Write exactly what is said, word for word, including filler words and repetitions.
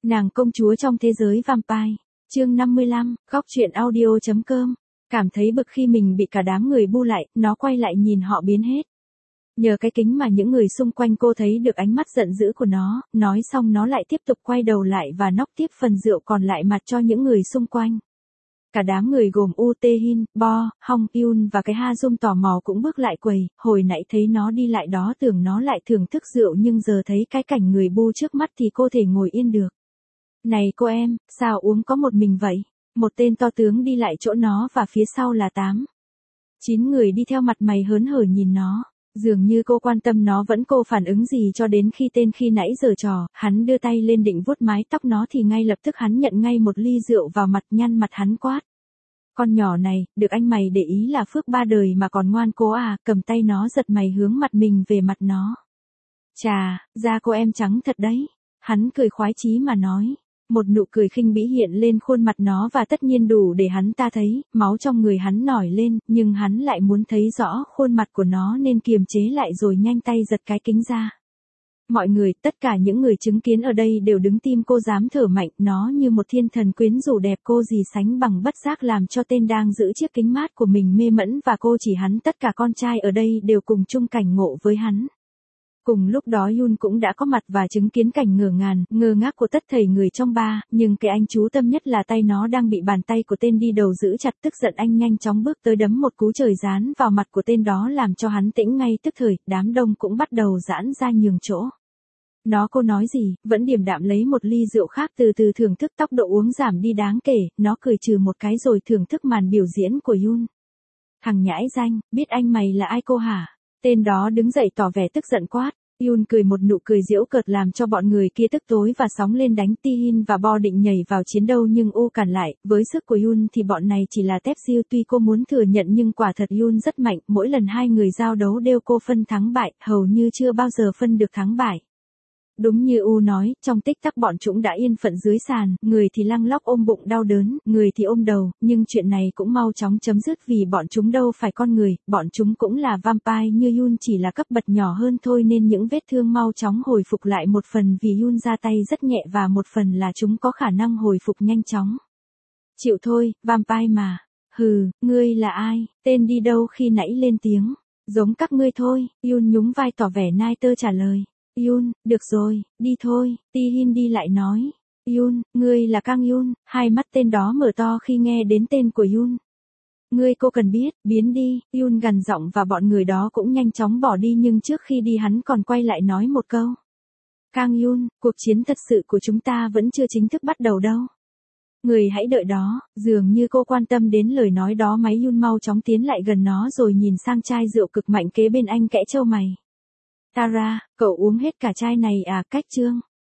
Nàng công chúa trong thế giới vampire. Chương năm mươi lăm, góc truyện audio.com. Cảm thấy bực khi mình bị cả đám người bu lại, nó quay lại nhìn họ biến hết. Nhờ cái kính mà những người xung quanh cô thấy được ánh mắt giận dữ của nó, nói xong nó lại tiếp tục quay đầu lại và nốc tiếp phần rượu còn lại mặt cho những người xung quanh. Cả đám người gồm U Tae Hin, Bo, Hong Eun và cái Ha Jung tò mò cũng bước lại quầy, hồi nãy thấy nó đi lại đó tưởng nó lại thưởng thức rượu nhưng giờ thấy cái cảnh người bu trước mắt thì cô thể ngồi yên được. Này cô em, sao uống có một mình vậy? Một tên to tướng đi lại chỗ nó và phía sau là tám. Chín người đi theo mặt mày hớn hở nhìn nó. Dường như cô quan tâm nó vẫn cô phản ứng gì cho đến khi tên khi nãy giở trò, hắn đưa tay lên định vuốt mái tóc nó thì ngay lập tức hắn nhận ngay một ly rượu vào mặt nhăn mặt hắn quát. Con nhỏ này, được anh mày để ý là phước ba đời mà còn ngoan cố à, cầm tay nó giật mày hướng mặt mình về mặt nó. Chà, da cô em trắng thật đấy. Hắn cười khoái chí mà nói. Một nụ cười khinh bỉ hiện lên khuôn mặt nó và tất nhiên đủ để hắn ta thấy, máu trong người hắn nổi lên, nhưng hắn lại muốn thấy rõ khuôn mặt của nó nên kiềm chế lại rồi nhanh tay giật cái kính ra. Mọi người, tất cả những người chứng kiến ở đây đều đứng tim cô dám thở mạnh, nó như một thiên thần quyến rũ đẹp cô gì sánh bằng bất giác làm cho tên đang giữ chiếc kính mát của mình mê mẩn và cô chỉ hắn tất cả con trai ở đây đều cùng chung cảnh ngộ với hắn. Cùng lúc đó Yun cũng đã có mặt và chứng kiến cảnh ngửa ngàn, ngơ ngác của tất thảy người trong ba, nhưng cái anh chú tâm nhất là tay nó đang bị bàn tay của tên đi đầu giữ chặt tức giận anh nhanh chóng bước tới đấm một cú trời giáng vào mặt của tên đó làm cho hắn tĩnh ngay tức thời, đám đông cũng bắt đầu giãn ra nhường chỗ. Nó cô nói gì, vẫn điềm đạm lấy một ly rượu khác từ từ thưởng thức tốc độ uống giảm đi đáng kể, nó cười trừ một cái rồi thưởng thức màn biểu diễn của Yun. Thằng nhãi danh, biết anh mày là ai cô hả? Tên đó đứng dậy tỏ vẻ tức giận quát. Yun cười một nụ cười giễu cợt làm cho bọn người kia tức tối và sóng lên đánh Tae-hin và Bo định nhảy vào chiến đấu nhưng U cản lại, với sức của Yun thì bọn này chỉ là tép siêu tuy cô muốn thừa nhận nhưng quả thật Yun rất mạnh, mỗi lần hai người giao đấu đều cô phân thắng bại, hầu như chưa bao giờ phân được thắng bại. Đúng như U nói, trong tích tắc bọn chúng đã yên phận dưới sàn, người thì lăng lóc ôm bụng đau đớn, người thì ôm đầu, nhưng chuyện này cũng mau chóng chấm dứt vì bọn chúng đâu phải con người, bọn chúng cũng là vampire như Yun chỉ là cấp bậc nhỏ hơn thôi nên những vết thương mau chóng hồi phục lại một phần vì Yun ra tay rất nhẹ và một phần là chúng có khả năng hồi phục nhanh chóng. Chịu thôi, vampire mà. Hừ, ngươi là ai, tên đi đâu khi nãy lên tiếng. Giống các ngươi thôi, Yun nhún vai tỏ vẻ nai tơ trả lời. Yun, được rồi, đi thôi, Tae-hin đi lại nói. Yun, ngươi là Kang Yun, hai mắt tên đó mở to khi nghe đến tên của Yun. Ngươi cô cần biết, biến đi, Yun gằn giọng và bọn người đó cũng nhanh chóng bỏ đi nhưng trước khi đi hắn còn quay lại nói một câu. Kang Yun, cuộc chiến thật sự của chúng ta vẫn chưa chính thức bắt đầu đâu. Người hãy đợi đó, dường như cô quan tâm đến lời nói đó máy Yun mau chóng tiến lại gần nó rồi nhìn sang chai rượu cực mạnh kế bên anh kẽ trâu mày. Tara, cậu uống hết cả chai này à, cách chương.